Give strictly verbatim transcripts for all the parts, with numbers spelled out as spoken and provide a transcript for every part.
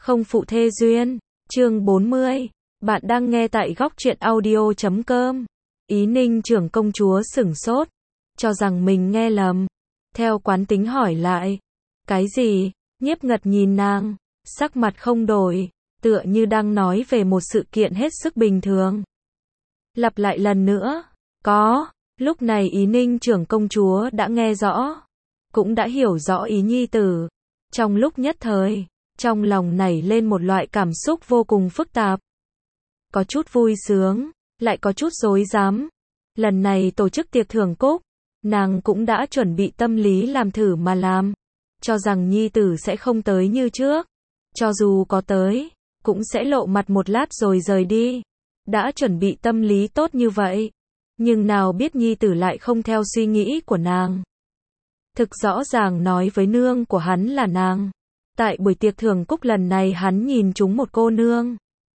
không phụ thê duyên. Chương bốn mươi. Bạn đang nghe tại góc truyện audio chấm com. Ý Ninh trưởng công chúa sửng sốt, cho rằng mình nghe lầm. Theo quán tính hỏi lại. Cái gì? Nhiếp Ngật nhìn nàng, sắc mặt không đổi, tựa như đang nói về một sự kiện hết sức bình thường. Lặp lại lần nữa. Có. Lúc này Ý Ninh trưởng công chúa đã nghe rõ, cũng đã hiểu rõ ý nhi tử. Trong lúc nhất thời, trong lòng nảy lên một loại cảm xúc vô cùng phức tạp. Có chút vui sướng, lại có chút rối rắm. Lần này tổ chức tiệc thưởng cúc, nàng cũng đã chuẩn bị tâm lý làm thử mà làm. Cho rằng nhi tử sẽ không tới như trước. Cho dù có tới, cũng sẽ lộ mặt một lát rồi rời đi. Đã chuẩn bị tâm lý tốt như vậy. Nhưng nào biết nhi tử lại không theo suy nghĩ của nàng. Thực rõ ràng nói với nương của hắn là nàng. Tại buổi tiệc thưởng cúc lần này hắn nhìn trúng một cô nương.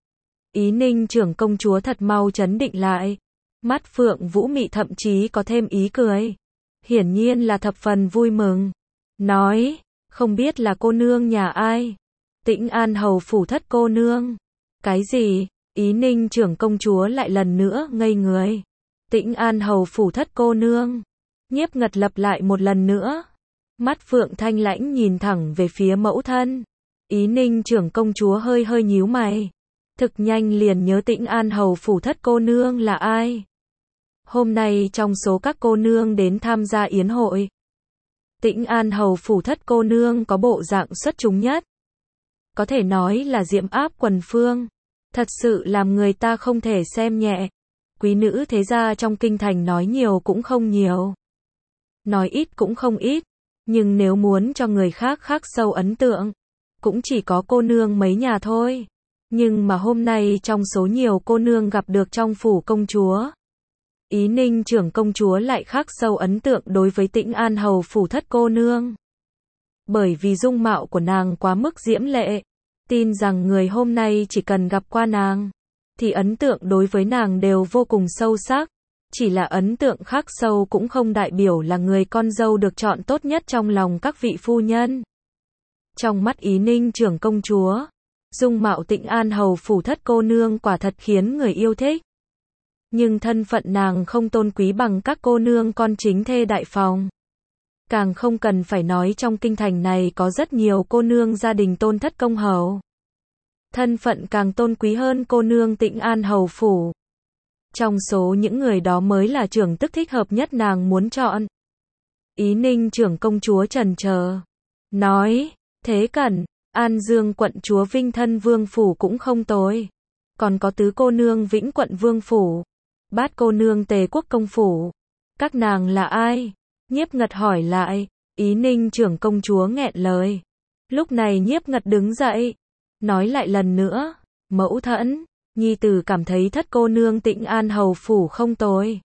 Ý Ninh trưởng công chúa thật mau trấn định lại. Mắt phượng vũ mị thậm chí có thêm ý cười. Hiển nhiên là thập phần vui mừng. Nói, không biết là cô nương nhà ai? Tĩnh An hầu phủ thất cô nương. Cái gì? Ý Ninh trưởng công chúa lại lần nữa ngây người. Tĩnh An hầu phủ thất cô nương. Nhiếp Ngật lặp lại một lần nữa. Mắt phượng thanh lãnh nhìn thẳng về phía mẫu thân. Ý Ninh trưởng công chúa hơi hơi nhíu mày. Thực nhanh liền nhớ Tĩnh An hầu phủ thất cô nương là ai. Hôm nay trong số các cô nương đến tham gia yến hội, Tĩnh An hầu phủ thất cô nương có bộ dạng xuất chúng nhất. Có thể nói là diễm áp quần phương. Thật sự làm người ta không thể xem nhẹ. Quý nữ thế gia trong kinh thành nói nhiều cũng không nhiều, nói ít cũng không ít. Nhưng nếu muốn cho người khác khắc sâu ấn tượng, cũng chỉ có cô nương mấy nhà thôi. Nhưng mà hôm nay trong số nhiều cô nương gặp được trong phủ công chúa, Ý Ninh trưởng công chúa lại khắc sâu ấn tượng đối với Tĩnh An hầu phủ thất cô nương. Bởi vì dung mạo của nàng quá mức diễm lệ. Tin rằng người hôm nay chỉ cần gặp qua nàng, thì ấn tượng đối với nàng đều vô cùng sâu sắc. Chỉ là ấn tượng khắc sâu cũng không đại biểu là người con dâu được chọn tốt nhất trong lòng các vị phu nhân. Trong mắt Ý Ninh trưởng công chúa, dung mạo Tĩnh An hầu phủ thất cô nương quả thật khiến người yêu thích. Nhưng thân phận nàng không tôn quý bằng các cô nương con chính thê đại phòng. Càng không cần phải nói trong kinh thành này có rất nhiều cô nương gia đình tôn thất công hầu. Thân phận càng tôn quý hơn cô nương Tĩnh An hầu phủ. Trong số những người đó mới là trưởng tức thích hợp nhất nàng muốn chọn. Ý Ninh trưởng công chúa chần chờ, nói, Thế Cẩn, An Dương quận chúa Vinh Thân Vương phủ cũng không tồi. Còn có tứ cô nương Vĩnh quận Vương phủ, bát cô nương Tề Quốc công phủ. Các nàng là ai? Nhiếp Ngật hỏi lại. Ý Ninh trưởng công chúa nghẹn lời. Lúc này Nhiếp Ngật đứng dậy, nói lại lần nữa, mẫu thân, nhi tử cảm thấy thất cô nương Tĩnh An hầu phủ không tồi.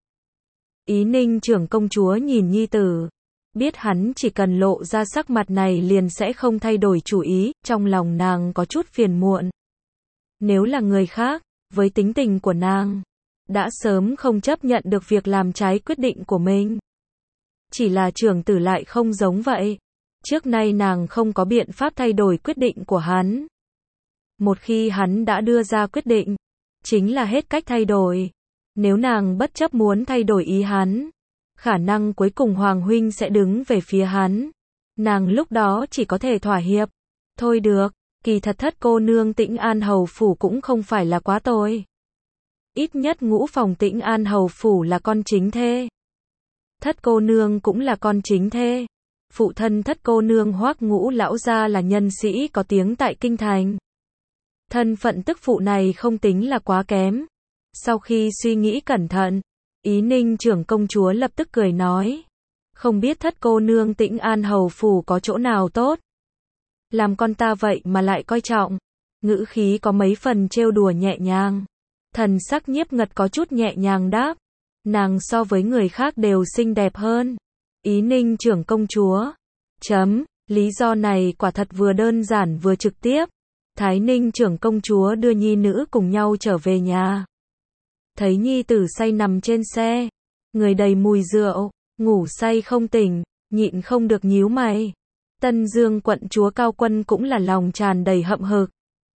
Ý Ninh trưởng công chúa nhìn nhi tử, biết hắn chỉ cần lộ ra sắc mặt này liền sẽ không thay đổi chủ ý, trong lòng nàng có chút phiền muộn. Nếu là người khác, với tính tình của nàng, đã sớm không chấp nhận được việc làm trái quyết định của mình. Chỉ là trưởng tử lại không giống vậy. Trước nay nàng không có biện pháp thay đổi quyết định của hắn. Một khi hắn đã đưa ra quyết định, chính là hết cách thay đổi. Nếu nàng bất chấp muốn thay đổi ý hắn, khả năng cuối cùng Hoàng huynh sẽ đứng về phía hắn. Nàng lúc đó chỉ có thể thỏa hiệp. Thôi được, kỳ thật thất cô nương Tĩnh An hầu phủ cũng không phải là quá tồi. Ít nhất ngũ phòng Tĩnh An hầu phủ là con chính thê. Thất cô nương cũng là con chính thê. Phụ thân thất cô nương Hoắc Ngũ lão gia là nhân sĩ có tiếng tại kinh thành. Thân phận tức phụ này không tính là quá kém. Sau khi suy nghĩ cẩn thận, Ý Ninh trưởng công chúa lập tức cười nói, không biết thất cô nương Tĩnh An hầu phủ có chỗ nào tốt. Làm con ta vậy mà lại coi trọng. Ngữ khí có mấy phần trêu đùa nhẹ nhàng. Thần sắc Nhiếp Ngật có chút nhẹ nhàng đáp, nàng so với người khác đều xinh đẹp hơn. Ý Ninh trưởng công chúa. Chấm, lý do này quả thật vừa đơn giản vừa trực tiếp. Thái Ninh trưởng công chúa đưa nhi nữ cùng nhau trở về nhà. Thấy nhi tử say nằm trên xe, người đầy mùi rượu, ngủ say không tỉnh, nhịn không được nhíu mày. Tân Dương quận chúa Cao Quân cũng là lòng tràn đầy hậm hực.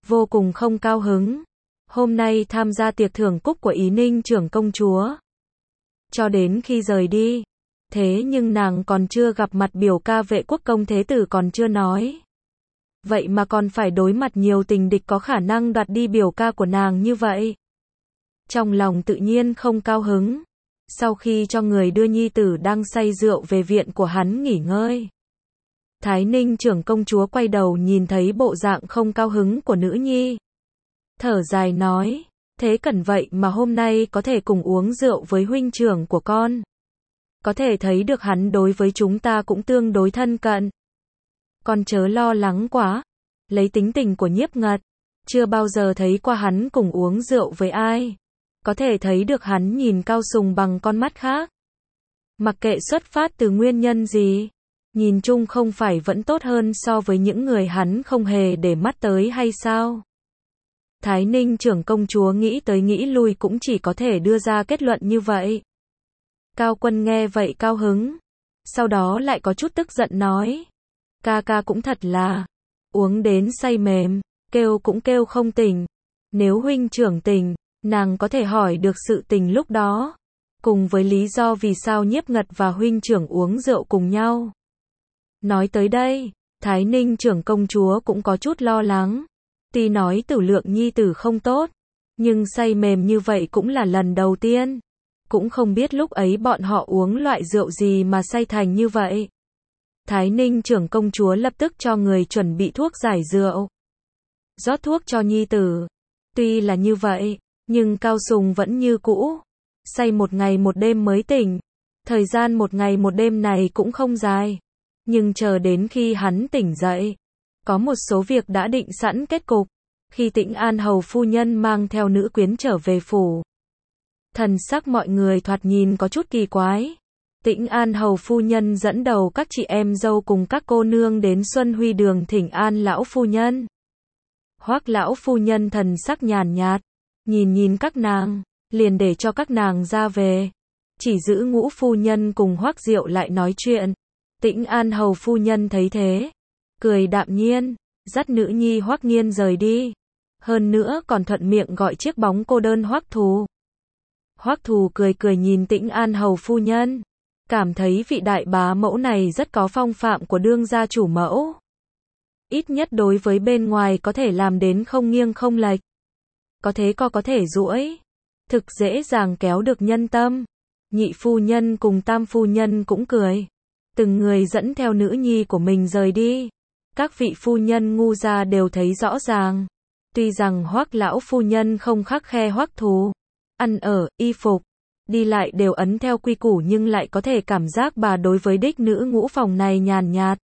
vô cùng không cao hứng. Hôm nay tham gia tiệc thưởng cúc của Ý Ninh trưởng công chúa. Cho đến khi rời đi, thế nhưng nàng còn chưa gặp mặt biểu ca Vệ Quốc công thế tử còn chưa nói. Vậy mà còn phải đối mặt nhiều tình địch có khả năng đoạt đi biểu ca của nàng như vậy. Trong lòng tự nhiên không cao hứng. Sau khi cho người đưa nhi tử đang say rượu về viện của hắn nghỉ ngơi, Thái Ninh trưởng công chúa quay đầu nhìn thấy bộ dạng không cao hứng của nữ nhi. Thở dài nói, thế cần vậy mà hôm nay có thể cùng uống rượu với huynh trưởng của con. Có thể thấy được hắn đối với chúng ta cũng tương đối thân cận. Con chớ lo lắng quá. Lấy tính tình của Nhiếp Ngật, chưa bao giờ thấy qua hắn cùng uống rượu với ai. Có thể thấy được hắn nhìn Cao Sùng bằng con mắt khác. Mặc kệ xuất phát từ nguyên nhân gì, nhìn chung không phải vẫn tốt hơn so với những người hắn không hề để mắt tới hay sao? Thái Ninh trưởng công chúa nghĩ tới nghĩ lui cũng chỉ có thể đưa ra kết luận như vậy. Cao Quân nghe vậy cao hứng, sau đó lại có chút tức giận nói, ca ca cũng thật là, uống đến say mềm, kêu cũng kêu không tỉnh. Nếu huynh trưởng tỉnh, nàng có thể hỏi được sự tình lúc đó, cùng với lý do vì sao Nhiếp Ngật và huynh trưởng uống rượu cùng nhau. Nói tới đây, Thái Ninh trưởng công chúa cũng có chút lo lắng. Tuy nói tử lượng nhi tử không tốt, nhưng say mềm như vậy cũng là lần đầu tiên. Cũng không biết lúc ấy bọn họ uống loại rượu gì mà say thành như vậy. Thái Ninh trưởng công chúa lập tức cho người chuẩn bị thuốc giải rượu. Rót thuốc cho nhi tử. Tuy là như vậy, nhưng Cao Sùng vẫn như cũ. Say một ngày một đêm mới tỉnh. Thời gian một ngày một đêm này cũng không dài. Nhưng chờ đến khi hắn tỉnh dậy, có một số việc đã định sẵn kết cục. Khi Tĩnh An hầu phu nhân mang theo nữ quyến trở về phủ, thần sắc mọi người thoạt nhìn có chút kỳ quái. Tĩnh An hầu phu nhân dẫn đầu các chị em dâu cùng các cô nương đến Xuân Huy đường thỉnh an lão phu nhân. Hoắc lão phu nhân thần sắc nhàn nhạt, nhìn nhìn các nàng, liền để cho các nàng ra về. Chỉ giữ Ngũ phu nhân cùng Hoắc Diệu lại nói chuyện. Tĩnh An hầu phu nhân thấy thế, cười đạm nhiên, dắt nữ nhi Hoắc Nghiên rời đi. Hơn nữa còn thuận miệng gọi chiếc bóng cô đơn Hoắc Thù. Hoắc Thù cười cười nhìn Tĩnh An hầu phu nhân, cảm thấy vị đại bá mẫu này rất có phong phạm của đương gia chủ mẫu. Ít nhất đối với bên ngoài có thể làm đến không nghiêng không lệch. Có thế co có thể duỗi, thực dễ dàng kéo được nhân tâm. Nhị phu nhân cùng tam phu nhân cũng cười. Từng người dẫn theo nữ nhi của mình rời đi. Các vị phu nhân ngu gia đều thấy rõ ràng. Tuy rằng Hoắc lão phu nhân không khắt khe Hoắc Thù, ăn ở, y phục, đi lại đều ấn theo quy củ, nhưng lại có thể cảm giác bà đối với đích nữ ngũ phòng này nhàn nhạt,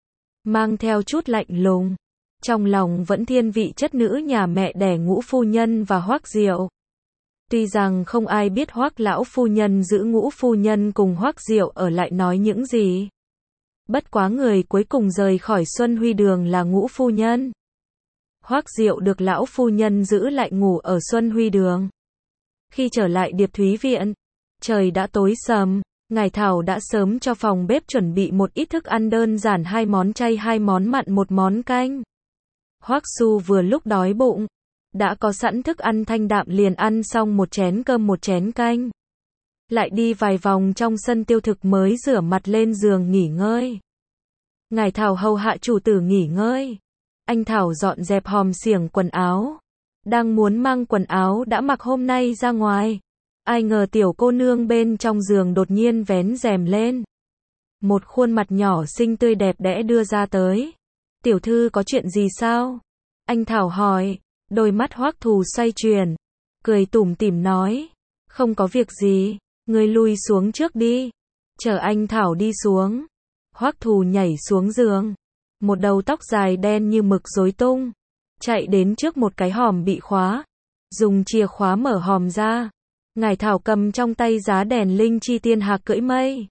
mang theo chút lạnh lùng. Trong lòng vẫn thiên vị chất nữ nhà mẹ đẻ Ngũ phu nhân và Hoắc Diệu. Tuy rằng không ai biết Hoắc lão phu nhân giữ Ngũ phu nhân cùng Hoắc Diệu ở lại nói những gì. Bất quá người cuối cùng rời khỏi Xuân Huy đường là Ngũ phu nhân. Hoắc Diệu được lão phu nhân giữ lại ngủ ở Xuân Huy đường. Khi trở lại Điệp Thúy viện, trời đã tối sầm, Ngải Thảo đã sớm cho phòng bếp chuẩn bị một ít thức ăn đơn giản, hai món chay, hai món mặn, một món canh. Hoắc Su vừa lúc đói bụng, đã có sẵn thức ăn thanh đạm liền ăn xong một chén cơm một chén canh. Lại đi vài vòng trong sân tiêu thực mới rửa mặt lên giường nghỉ ngơi. Ngải Thảo hầu hạ chủ tử nghỉ ngơi. Anh Thảo dọn dẹp hòm xiềng quần áo. Đang muốn mang quần áo đã mặc hôm nay ra ngoài. Ai ngờ tiểu cô nương bên trong giường đột nhiên vén rèm lên. Một khuôn mặt nhỏ xinh tươi đẹp đẽ đưa ra tới. Tiểu thư có chuyện gì sao? Anh Thảo hỏi. Đôi mắt Hoắc Thù xoay chuyển, cười tủm tỉm nói. Không có việc gì, ngươi lui xuống trước đi. Chờ anh Thảo đi xuống. Hoắc Thù nhảy xuống giường. Một đầu tóc dài đen như mực rối tung. Chạy đến trước một cái hòm bị khóa. Dùng chìa khóa mở hòm ra. Ngải Thảo cầm trong tay giá đèn linh chi tiên hạc cưỡi mây.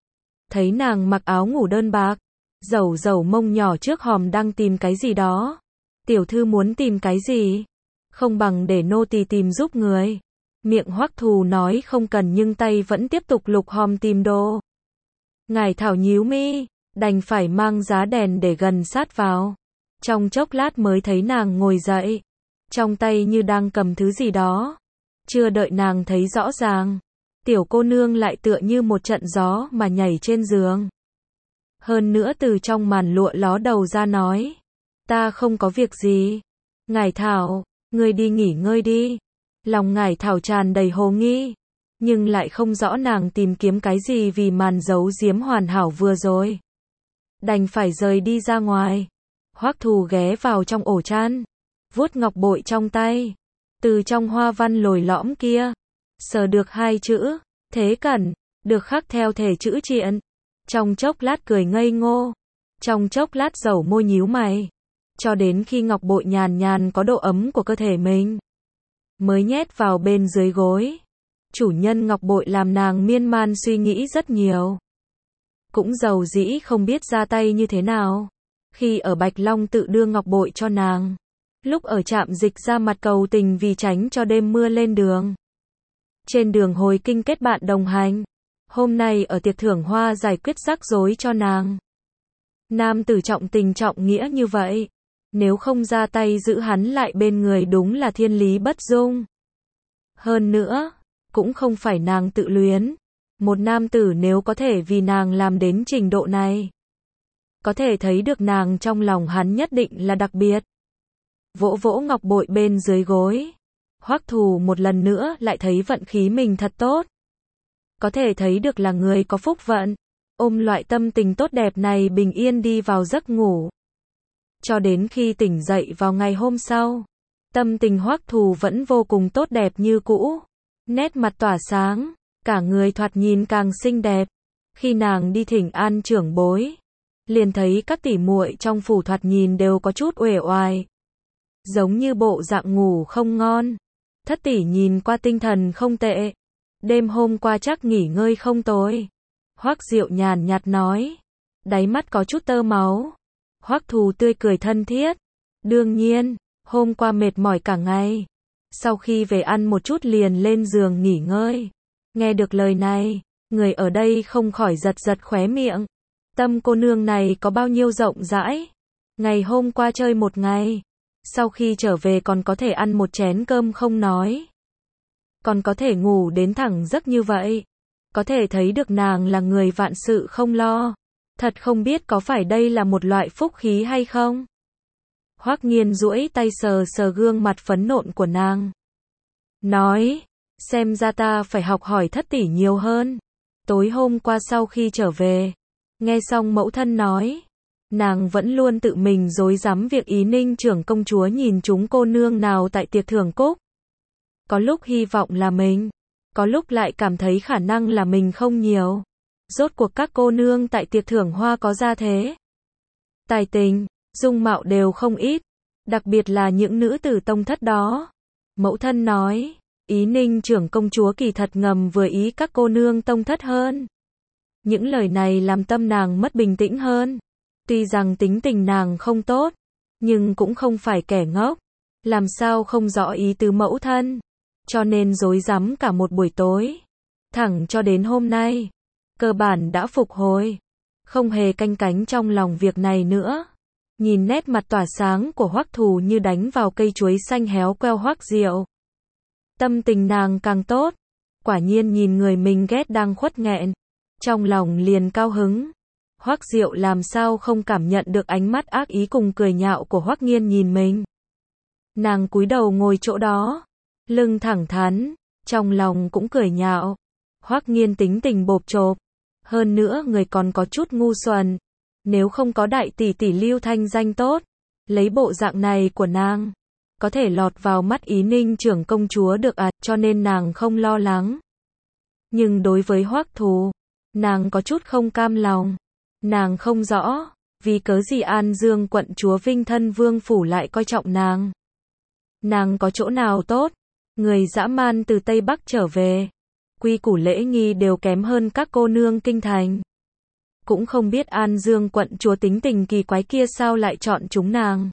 Thấy nàng mặc áo ngủ đơn bạc, dẩu dẩu mông nhỏ trước hòm đang tìm cái gì đó. Tiểu thư muốn tìm cái gì? Không bằng để nô tỳ tìm giúp người. Miệng Hoắc Thù nói không cần nhưng tay vẫn tiếp tục lục hòm tìm đồ. Ngải Thảo nhíu mi, đành phải mang giá đèn để gần sát vào. Trong chốc lát mới thấy nàng ngồi dậy, trong tay như đang cầm thứ gì đó. Chưa đợi nàng thấy rõ ràng, tiểu cô nương lại tựa như một trận gió mà nhảy trên giường. Hơn nữa từ trong màn lụa ló đầu ra nói, ta không có việc gì. Ngải Thảo, ngươi đi nghỉ ngơi đi. Lòng Ngải Thảo tràn đầy hồ nghi, nhưng lại không rõ nàng tìm kiếm cái gì vì màn giấu giếm hoàn hảo vừa rồi. Đành phải rời đi ra ngoài. Hoắc Thù ghé vào trong ổ chăn, vuốt ngọc bội trong tay, từ trong hoa văn lồi lõm kia, sờ được hai chữ, Thế Cẩn, được khắc theo thể chữ triện. Trong chốc lát cười ngây ngô, trong chốc lát dẩu môi nhíu mày, cho đến khi ngọc bội nhàn nhàn có độ ấm của cơ thể mình, mới nhét vào bên dưới gối. Chủ nhân ngọc bội làm nàng miên man suy nghĩ rất nhiều. Cũng dầu dĩ không biết ra tay như thế nào. Khi ở Bạch Long tự đưa ngọc bội cho nàng, lúc ở trạm dịch ra mặt cầu tình vì tránh cho đêm mưa lên đường. Trên đường hồi kinh kết bạn đồng hành, hôm nay ở tiệc thưởng hoa giải quyết rắc rối cho nàng. Nam tử trọng tình trọng nghĩa như vậy, nếu không ra tay giữ hắn lại bên người đúng là thiên lý bất dung. Hơn nữa, cũng không phải nàng tự luyến. Một nam tử nếu có thể vì nàng làm đến trình độ này, có thể thấy được nàng trong lòng hắn nhất định là đặc biệt. Vỗ vỗ ngọc bội bên dưới gối, Hoắc Thù một lần nữa lại thấy vận khí mình thật tốt. Có thể thấy được là người có phúc vận, ôm loại tâm tình tốt đẹp này bình yên đi vào giấc ngủ. Cho đến khi tỉnh dậy vào ngày hôm sau, tâm tình Hoắc Thù vẫn vô cùng tốt đẹp như cũ. Nét mặt tỏa sáng, cả người thoạt nhìn càng xinh đẹp. Khi nàng đi thỉnh an trưởng bối, liền thấy các tỷ muội trong phủ thoạt nhìn đều có chút uể oải, giống như bộ dạng ngủ không ngon. Thất tỷ nhìn qua tinh thần không tệ, đêm hôm qua chắc nghỉ ngơi không tồi. Hoắc Diệu nhàn nhạt nói, đáy mắt có chút tơ máu. Hoắc Thù tươi cười thân thiết, đương nhiên, hôm qua mệt mỏi cả ngày, sau khi về ăn một chút liền lên giường nghỉ ngơi. Nghe được lời này, người ở đây không khỏi giật giật khóe miệng. Tâm cô nương này có bao nhiêu rộng rãi. Ngày hôm qua chơi một ngày, sau khi trở về còn có thể ăn một chén cơm không nói, còn có thể ngủ đến thẳng giấc như vậy. Có thể thấy được nàng là người vạn sự không lo. Thật không biết có phải đây là một loại phúc khí hay không. Hoắc Nghiên duỗi tay sờ sờ gương mặt phấn nộn của nàng, nói, xem ra ta phải học hỏi thất tỷ nhiều hơn. Tối hôm qua sau khi trở về, nghe xong mẫu thân nói, nàng vẫn luôn tự mình rối rắm việc Ý Ninh trưởng công chúa nhìn chúng cô nương nào tại tiệc thưởng cúc. Có lúc hy vọng là mình, có lúc lại cảm thấy khả năng là mình không nhiều. Rốt cuộc các cô nương tại tiệc thưởng hoa có gia thế, tài tình, dung mạo đều không ít, đặc biệt là những nữ tử tông thất đó. Mẫu thân nói, Ý Ninh trưởng công chúa kỳ thật ngầm vừa ý các cô nương tông thất hơn. Những lời này làm tâm nàng mất bình tĩnh hơn. Tuy rằng tính tình nàng không tốt, nhưng cũng không phải kẻ ngốc, làm sao không rõ ý tứ mẫu thân, cho nên rối rắm cả một buổi tối, thẳng cho đến hôm nay, cơ bản đã phục hồi, không hề canh cánh trong lòng việc này nữa. Nhìn nét mặt tỏa sáng của Hoắc Thù như đánh vào cây chuối xanh héo queo Hoắc Diệu, tâm tình nàng càng tốt. Quả nhiên nhìn người mình ghét đang khuất nghẹn, trong lòng liền cao hứng. Hoắc Diệu làm sao không cảm nhận được ánh mắt ác ý cùng cười nhạo của Hoắc Nghiên nhìn mình. Nàng cúi đầu ngồi chỗ đó, lưng thẳng thắn, trong lòng cũng cười nhạo. Hoắc Nghiên tính tình bộp chộp, hơn nữa người còn có chút ngu xuẩn. Nếu không có đại tỷ tỷ Lưu thanh danh tốt, lấy bộ dạng này của nàng, có thể lọt vào mắt Ý Ninh trưởng công chúa được à, cho nên nàng không lo lắng. Nhưng đối với Hoắc Thù, nàng có chút không cam lòng. Nàng không rõ, vì cớ gì An Dương quận chúa Vinh Thân Vương phủ lại coi trọng nàng. Nàng có chỗ nào tốt? Người dã man từ Tây Bắc trở về, quy củ lễ nghi đều kém hơn các cô nương kinh thành. Cũng không biết An Dương quận chúa tính tình kỳ quái kia sao lại chọn chúng nàng.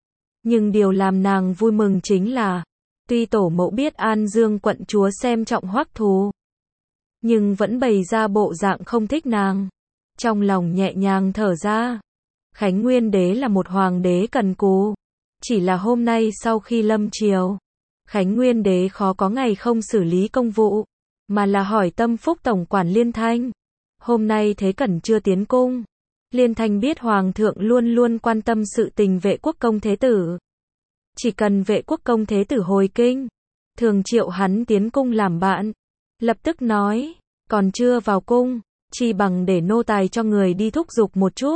Nhưng điều làm nàng vui mừng chính là, tuy tổ mẫu biết An Dương quận chúa xem trọng Hoắc Thù, nhưng vẫn bày ra bộ dạng không thích nàng. Trong lòng nhẹ nhàng thở ra, Khánh Nguyên Đế là một hoàng đế cần cù. Chỉ là hôm nay sau khi lâm triều, Khánh Nguyên Đế khó có ngày không xử lý công vụ, mà là hỏi tâm phúc tổng quản Liên Thanh. Hôm nay Thế Cẩn chưa tiến cung. Liên Thanh biết Hoàng thượng luôn luôn quan tâm sự tình Vệ Quốc Công Thế Tử. Chỉ cần Vệ Quốc Công Thế Tử hồi kinh, thường triệu hắn tiến cung làm bạn. Lập tức nói, còn chưa vào cung, chi bằng để nô tài cho người đi thúc giục một chút.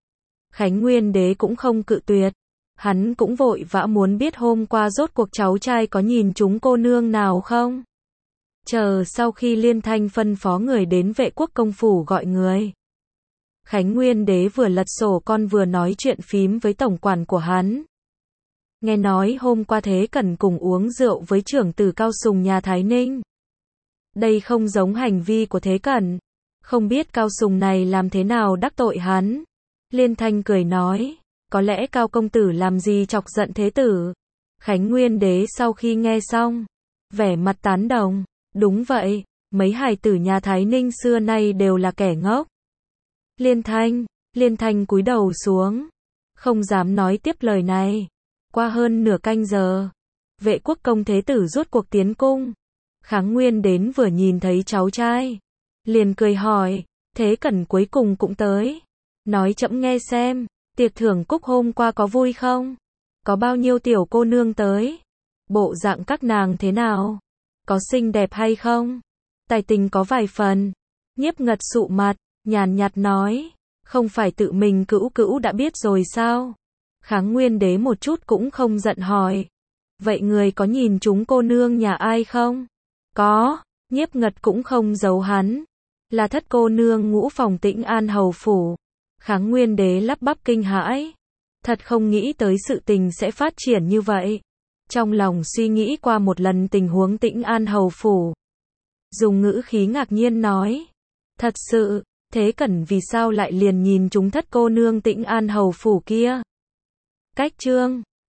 Khánh Nguyên Đế cũng không cự tuyệt. Hắn cũng vội vã muốn biết hôm qua rốt cuộc cháu trai có nhìn chúng cô nương nào không. Chờ sau khi Liên Thanh phân phó người đến Vệ Quốc công phủ gọi người. Khánh Nguyên Đế vừa lật sổ con vừa nói chuyện phím với tổng quản của hắn. Nghe nói hôm qua Thế Cẩn cùng uống rượu với trưởng tử Cao Sùng nhà Thái Ninh. Đây không giống hành vi của Thế Cẩn. Không biết Cao Sùng này làm thế nào đắc tội hắn. Liên Thanh cười nói, có lẽ Cao công tử làm gì chọc giận Thế tử. Khánh Nguyên Đế sau khi nghe xong, vẻ mặt tán đồng, đúng vậy, mấy hài tử nhà Thái Ninh xưa nay đều là kẻ ngốc. Liên Thanh, Liên Thanh cúi đầu xuống, không dám nói tiếp lời này. Qua hơn nửa canh giờ, Vệ Quốc công Thế tử rốt cuộc tiến cung. Kháng Nguyên đến vừa nhìn thấy cháu trai, liền cười hỏi, Thế Cẩn cuối cùng cũng tới. Nói chậm nghe xem, tiệc thưởng cúc hôm qua có vui không? Có bao nhiêu tiểu cô nương tới? Bộ dạng các nàng thế nào? Có xinh đẹp hay không? Tài tình có vài phần. Nhiếp Ngật sụ mặt, nhàn nhạt nói, không phải tự mình cữu cữu đã biết rồi sao? Kháng Nguyên Đế một chút cũng không giận hỏi, vậy người có nhìn chúng cô nương nhà ai không? Có. Nhiếp Ngật cũng không giấu hắn, là thất cô nương ngũ phòng Tĩnh An hầu phủ. Kháng Nguyên Đế lắp bắp kinh hãi, thật không nghĩ tới sự tình sẽ phát triển như vậy. Trong lòng suy nghĩ qua một lần tình huống Tĩnh An hầu phủ, dùng ngữ khí ngạc nhiên nói, thật sự, Thế Cẩn vì sao lại liền nhìn chúng thất cô nương Tĩnh An hầu phủ kia? Cách chương